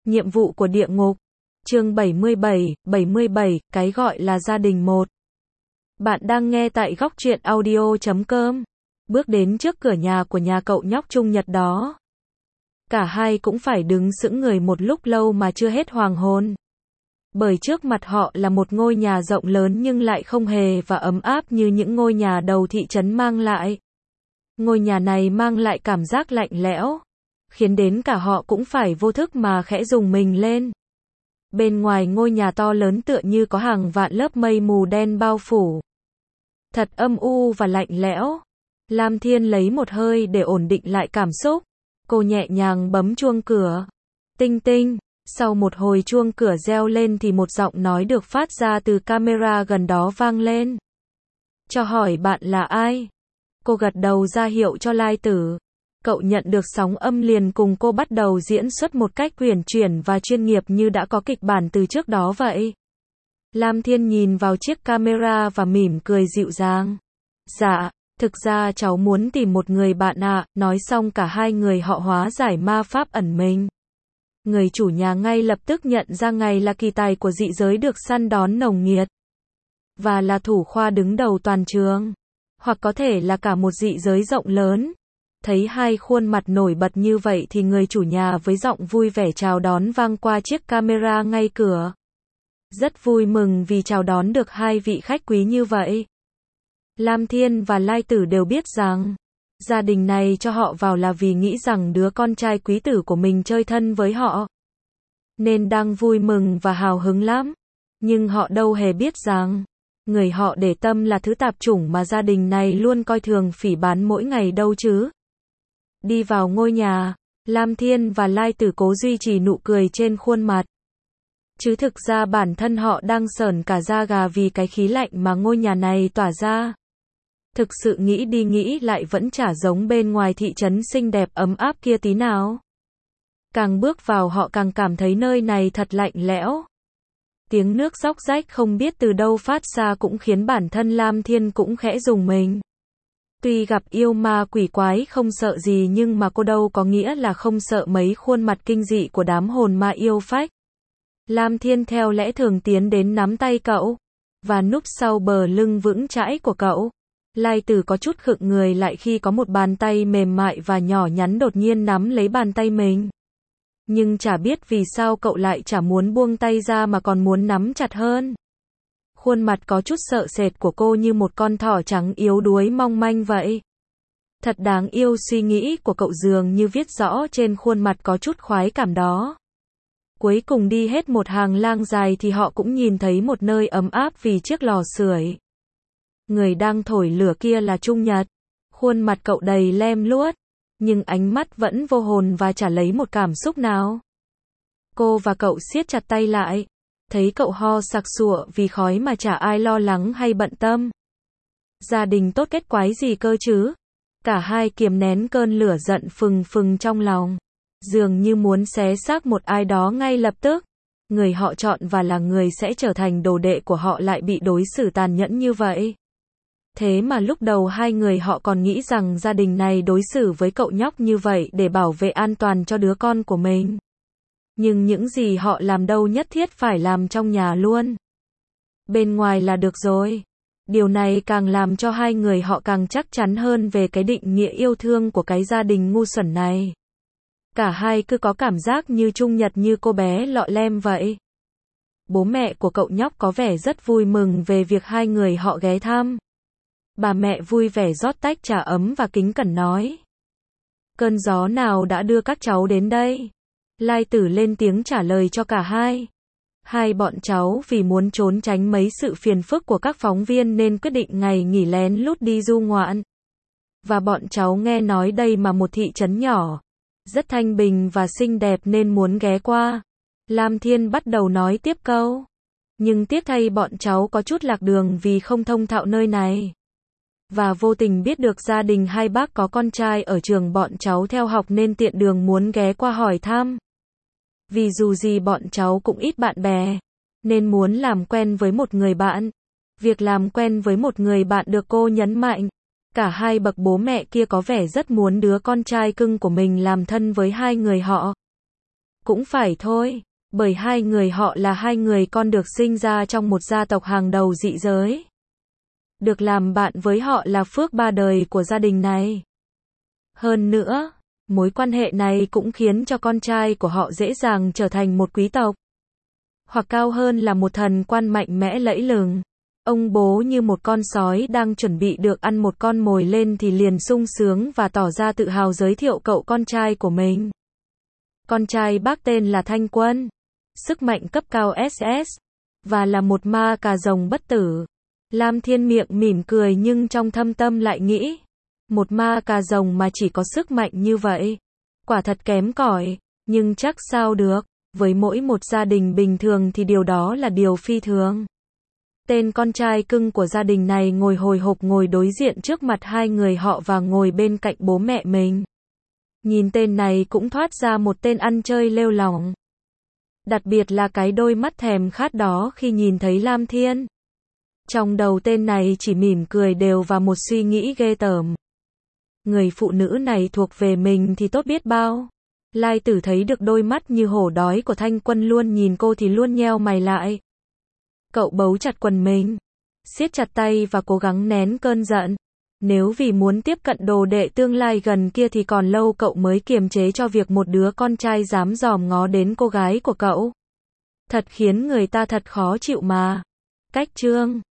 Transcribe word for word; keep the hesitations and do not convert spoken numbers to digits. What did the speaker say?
Nhiệm vụ của địa ngục. Chương bảy mươi bảy, bảy mươi bảy, cái gọi là gia đình một. Bạn đang nghe tại góc truyện audio chấm com. Bước đến trước cửa nhà của nhà cậu nhóc Trung Nhật đó. Cả hai cũng phải đứng sững người một lúc lâu mà chưa hết hoàng hôn. Bởi trước mặt họ là một ngôi nhà rộng lớn nhưng lại không hề và ấm áp như những ngôi nhà đầu thị trấn mang lại. Ngôi nhà này mang lại cảm giác lạnh lẽo, khiến đến cả họ cũng phải vô thức mà khẽ rùng mình lên. Bên ngoài ngôi nhà to lớn tựa như có hàng vạn lớp mây mù đen bao phủ. Thật âm u và lạnh lẽo. Lam Thiên lấy một hơi để ổn định lại cảm xúc. Cô nhẹ nhàng bấm chuông cửa. Tinh tinh. Sau một hồi chuông cửa reo lên thì một giọng nói được phát ra từ camera gần đó vang lên. Cho hỏi bạn là ai? Cô gật đầu ra hiệu cho Lai Tử. Cậu nhận được sóng âm liền cùng cô bắt đầu diễn xuất một cách uyển chuyển và chuyên nghiệp như đã có kịch bản từ trước đó vậy. Lam Thiên nhìn vào chiếc camera và mỉm cười dịu dàng. Dạ, thực ra cháu muốn tìm một người bạn ạ. Nói xong cả hai người họ hóa giải ma pháp ẩn mình. Người chủ nhà ngay lập tức nhận ra ngài là kỳ tài của dị giới được săn đón nồng nhiệt. Và là thủ khoa đứng đầu toàn trường. Hoặc có thể là cả một dị giới rộng lớn. Thấy hai khuôn mặt nổi bật như vậy thì người chủ nhà với giọng vui vẻ chào đón vang qua chiếc camera ngay cửa. Rất vui mừng vì chào đón được hai vị khách quý như vậy. Lam Thiên và Lai Tử đều biết rằng, gia đình này cho họ vào là vì nghĩ rằng đứa con trai quý tử của mình chơi thân với họ. Nên đang vui mừng và hào hứng lắm. Nhưng họ đâu hề biết rằng, người họ để tâm là thứ tạp chủng mà gia đình này luôn coi thường phỉ báng mỗi ngày đâu chứ. Đi vào ngôi nhà, Lam Thiên và Lai Tử cố duy trì nụ cười trên khuôn mặt. Chứ thực ra bản thân họ đang sởn cả da gà vì cái khí lạnh mà ngôi nhà này tỏa ra. Thực sự nghĩ đi nghĩ lại vẫn chả giống bên ngoài thị trấn xinh đẹp ấm áp kia tí nào. Càng bước vào họ càng cảm thấy nơi này thật lạnh lẽo. Tiếng nước róc rách không biết từ đâu phát ra cũng khiến bản thân Lam Thiên cũng khẽ rùng mình. Tuy gặp yêu ma quỷ quái không sợ gì nhưng mà cô đâu có nghĩa là không sợ mấy khuôn mặt kinh dị của đám hồn ma yêu phách. Lam Thiên theo lẽ thường tiến đến nắm tay cậu, và núp sau bờ lưng vững chãi của cậu. Lai Tử có chút khựng người lại khi có một bàn tay mềm mại và nhỏ nhắn đột nhiên nắm lấy bàn tay mình. Nhưng chả biết vì sao cậu lại chả muốn buông tay ra mà còn muốn nắm chặt hơn. Khuôn mặt có chút sợ sệt của cô như một con thỏ trắng yếu đuối mong manh vậy. Thật đáng yêu, suy nghĩ của cậu dường như viết rõ trên khuôn mặt có chút khoái cảm đó. Cuối cùng đi hết một hàng lang dài thì họ cũng nhìn thấy một nơi ấm áp vì chiếc lò sưởi. Người đang thổi lửa kia là Trung Nhật. Khuôn mặt cậu đầy lem luốt, nhưng ánh mắt vẫn vô hồn và chả lấy một cảm xúc nào. Cô và cậu siết chặt tay lại. Thấy cậu ho sặc sụa vì khói mà chả ai lo lắng hay bận tâm. Gia đình tốt kết quái gì cơ chứ? Cả hai kiềm nén cơn lửa giận phừng phừng trong lòng. Dường như muốn xé xác một ai đó ngay lập tức. Người họ chọn và là người sẽ trở thành đồ đệ của họ lại bị đối xử tàn nhẫn như vậy. Thế mà lúc đầu hai người họ còn nghĩ rằng gia đình này đối xử với cậu nhóc như vậy để bảo vệ an toàn cho đứa con của mình. Nhưng những gì họ làm đâu nhất thiết phải làm trong nhà luôn. Bên ngoài là được rồi. Điều này càng làm cho hai người họ càng chắc chắn hơn về cái định nghĩa yêu thương của cái gia đình ngu xuẩn này. Cả hai cứ có cảm giác như Trung Nhật như cô bé lọ lem vậy. Bố mẹ của cậu nhóc có vẻ rất vui mừng về việc hai người họ ghé thăm. Bà mẹ vui vẻ rót tách trà ấm và kính cẩn nói. Cơn gió nào đã đưa các cháu đến đây? Lai Tử lên tiếng trả lời cho cả hai. Hai bọn cháu vì muốn trốn tránh mấy sự phiền phức của các phóng viên nên quyết định ngày nghỉ lén lút đi du ngoạn. Và bọn cháu nghe nói đây mà một thị trấn nhỏ, rất thanh bình và xinh đẹp nên muốn ghé qua. Lam Thiên bắt đầu nói tiếp câu. Nhưng tiếc thay bọn cháu có chút lạc đường vì không thông thạo nơi này. Và vô tình biết được gia đình hai bác có con trai ở trường bọn cháu theo học nên tiện đường muốn ghé qua hỏi thăm. Vì dù gì bọn cháu cũng ít bạn bè, nên muốn làm quen với một người bạn. Việc làm quen với một người bạn được cô nhấn mạnh. Cả hai bậc bố mẹ kia có vẻ rất muốn đứa con trai cưng của mình làm thân với hai người họ. Cũng phải thôi, bởi hai người họ là hai người con được sinh ra trong một gia tộc hàng đầu dị giới. Được làm bạn với họ là phước ba đời của gia đình này. Hơn nữa, mối quan hệ này cũng khiến cho con trai của họ dễ dàng trở thành một quý tộc. Hoặc cao hơn là một thần quan mạnh mẽ lẫy lừng. Ông bố như một con sói đang chuẩn bị được ăn một con mồi lên thì liền sung sướng và tỏ ra tự hào giới thiệu cậu con trai của mình. Con trai bác tên là Thanh Quân, sức mạnh cấp cao ét ét, và là một ma cà rồng bất tử. Lam Thiên miệng mỉm cười nhưng trong thâm tâm lại nghĩ, một ma cà rồng mà chỉ có sức mạnh như vậy, quả thật kém cỏi, nhưng chắc sao được, với mỗi một gia đình bình thường thì điều đó là điều phi thường. Tên con trai cưng của gia đình này ngồi hồi hộp ngồi đối diện trước mặt hai người họ và ngồi bên cạnh bố mẹ mình. Nhìn tên này cũng thoát ra một tên ăn chơi lêu lỏng. Đặc biệt là cái đôi mắt thèm khát đó khi nhìn thấy Lam Thiên. Trong đầu tên này chỉ mỉm cười đều và một suy nghĩ ghê tởm. Người phụ nữ này thuộc về mình thì tốt biết bao. Lai Tử thấy được đôi mắt như hổ đói của Thanh Quân luôn nhìn cô thì luôn nheo mày lại. Cậu bấu chặt quần mình, siết chặt tay và cố gắng nén cơn giận. Nếu vì muốn tiếp cận đồ đệ tương lai gần kia thì còn lâu cậu mới kiềm chế cho việc một đứa con trai dám dòm ngó đến cô gái của cậu. Thật khiến người ta thật khó chịu mà. Cách chương